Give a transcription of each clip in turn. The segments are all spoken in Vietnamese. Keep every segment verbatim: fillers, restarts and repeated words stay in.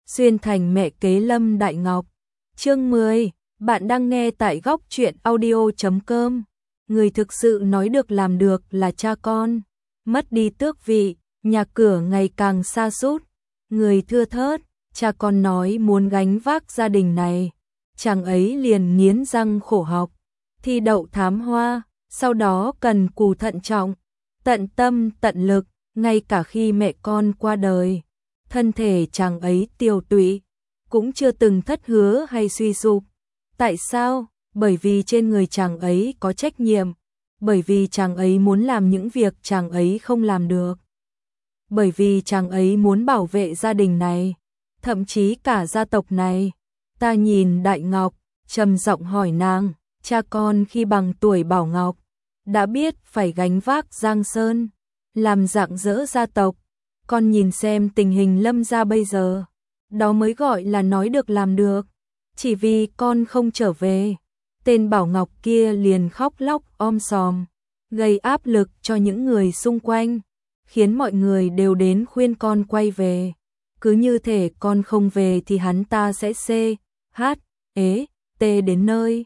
xuyên thành mẹ kế Lâm Đại Ngọc. Chương mười, bạn đang nghe tại góc truyện audio chấm com. Người thực sự nói được làm được là cha con. Mất đi tước vị, nhà cửa ngày càng sa sút, người thưa thớt, cha con nói muốn gánh vác gia đình này. Chàng ấy liền nghiến răng khổ học, thi đậu thám hoa, sau đó cần cù thận trọng, tận tâm tận lực, ngay cả khi mẹ con qua đời. Thân thể chàng ấy tiều tụy, cũng chưa từng thất hứa hay suy sụp. Tại sao? Bởi vì trên người chàng ấy có trách nhiệm, bởi vì chàng ấy muốn làm những việc chàng ấy không làm được. Bởi vì chàng ấy muốn bảo vệ gia đình này, thậm chí cả gia tộc này. Ta nhìn Đại Ngọc, trầm giọng hỏi nàng, cha con khi bằng tuổi Bảo Ngọc, đã biết phải gánh vác Giang Sơn, làm rạng rỡ gia tộc. Con nhìn xem tình hình Lâm gia bây giờ, đó mới gọi là nói được làm được. Chỉ vì con không trở về, tên Bảo Ngọc kia liền khóc lóc om sòm, gây áp lực cho những người xung quanh, khiến mọi người đều đến khuyên con quay về. Cứ như thể con không về thì hắn ta sẽ xê, hát, ế, tê đến nơi.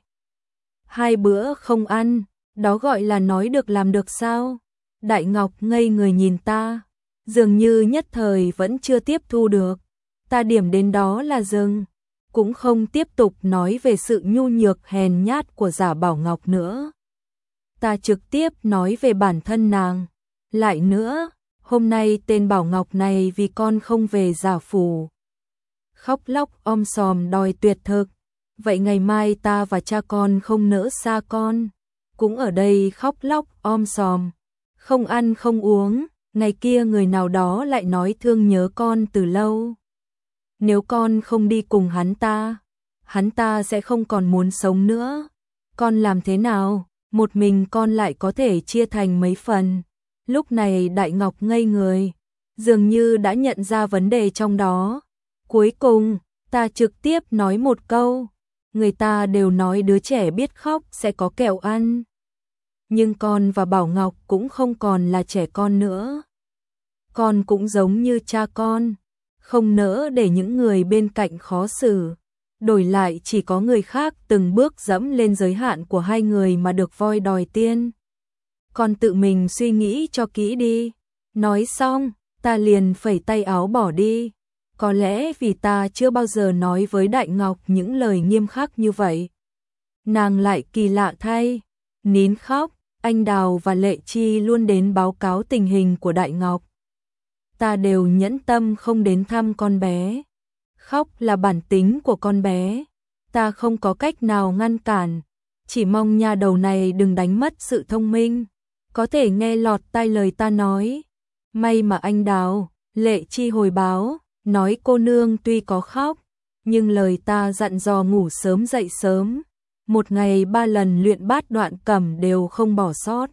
Hai bữa không ăn, đó gọi là nói được làm được sao? Đại Ngọc ngây người nhìn ta, dường như nhất thời vẫn chưa tiếp thu được. Ta điểm đến đó là dừng, cũng không tiếp tục nói về sự nhu nhược hèn nhát của giả Bảo Ngọc nữa. Ta trực tiếp nói về bản thân nàng. Lại nữa, hôm nay tên Bảo Ngọc này vì con không về giả phủ, khóc lóc om sòm đòi tuyệt thực. Vậy ngày mai ta và cha con không nỡ xa con, cũng ở đây khóc lóc om sòm, không ăn không uống. Ngày kia người nào đó lại nói thương nhớ con từ lâu. Nếu con không đi cùng hắn ta, hắn ta sẽ không còn muốn sống nữa. Con làm thế nào, một mình con lại có thể chia thành mấy phần? Lúc này Đại Ngọc ngây người, dường như đã nhận ra vấn đề trong đó. Cuối cùng, ta trực tiếp nói một câu, người ta đều nói đứa trẻ biết khóc sẽ có kẹo ăn. Nhưng con và Bảo Ngọc cũng không còn là trẻ con nữa. Con cũng giống như cha con, không nỡ để những người bên cạnh khó xử, đổi lại chỉ có người khác từng bước dẫm lên giới hạn của hai người mà được voi đòi tiên. Con tự mình suy nghĩ cho kỹ đi. Nói xong, ta liền phẩy tay áo bỏ đi. Có lẽ vì ta chưa bao giờ nói với Đại Ngọc những lời nghiêm khắc như vậy. Nàng lại kỳ lạ thay, nín khóc. Anh Đào và Lệ Chi luôn đến báo cáo tình hình của Đại Ngọc. Ta đều nhẫn tâm không đến thăm con bé. Khóc là bản tính của con bé, ta không có cách nào ngăn cản, chỉ mong nha đầu này đừng đánh mất sự thông minh, có thể nghe lọt tai lời ta nói. May mà anh Đào, Lệ Chi hồi báo, nói cô nương tuy có khóc, nhưng lời ta dặn dò ngủ sớm dậy sớm, một ngày ba lần luyện bát đoạn cẩm đều không bỏ sót.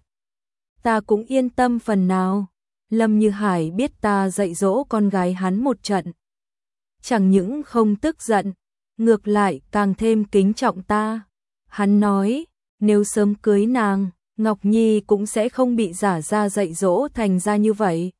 Ta cũng yên tâm phần nào. Lâm Như Hải biết ta dạy dỗ con gái hắn một trận, chẳng những không tức giận, ngược lại càng thêm kính trọng ta. Hắn nói, nếu sớm cưới nàng, Ngọc Nhi cũng sẽ không bị Giả Gia dạy dỗ thành ra như vậy.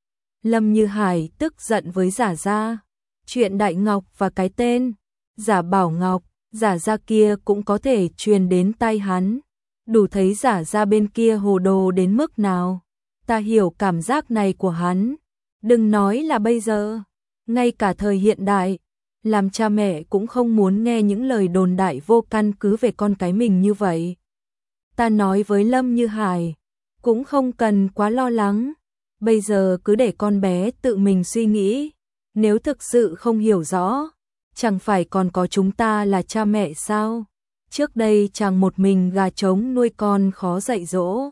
Lâm Như Hải tức giận với Giả Gia. Chuyện Đại Ngọc và cái tên Giả Bảo Ngọc, Giả Gia kia cũng có thể truyền đến tai hắn, đủ thấy Giả Gia bên kia hồ đồ đến mức nào. Ta hiểu cảm giác này của hắn, đừng nói là bây giờ, ngay cả thời hiện đại, làm cha mẹ cũng không muốn nghe những lời đồn đại vô căn cứ về con cái mình như vậy. Ta nói với Lâm Như Hải, cũng không cần quá lo lắng, bây giờ cứ để con bé tự mình suy nghĩ, nếu thực sự không hiểu rõ, chẳng phải còn có chúng ta là cha mẹ sao? Trước đây chàng một mình gà trống nuôi con khó dạy dỗ,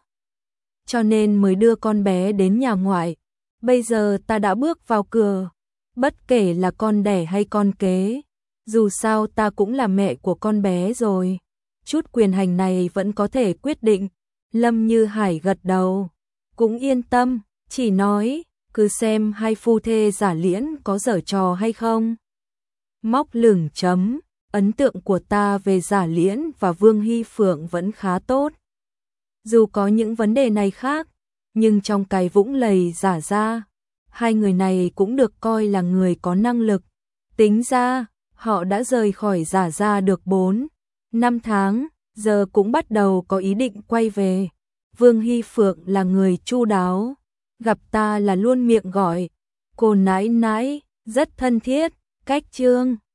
cho nên mới đưa con bé đến nhà ngoại. Bây giờ ta đã bước vào cửa, bất kể là con đẻ hay con kế, dù sao ta cũng là mẹ của con bé rồi, chút quyền hành này vẫn có thể quyết định. Lâm Như Hải gật đầu, cũng yên tâm, chỉ nói, cứ xem hai phu thê Giả Liễn có giở trò hay không. Móc lửng chấm, ấn tượng của ta về Giả Liễn và Vương Hy Phượng vẫn khá tốt. Dù có những vấn đề này khác, nhưng trong cái vũng lầy Giả Gia, hai người này cũng được coi là người có năng lực, Tính ra, họ đã rời khỏi Giả Gia được bốn năm tháng, giờ cũng bắt đầu có ý định quay về. Vương Hy Phượng là người chu đáo, gặp ta là luôn miệng gọi cô nãi nãi, rất thân thiết, cách Trương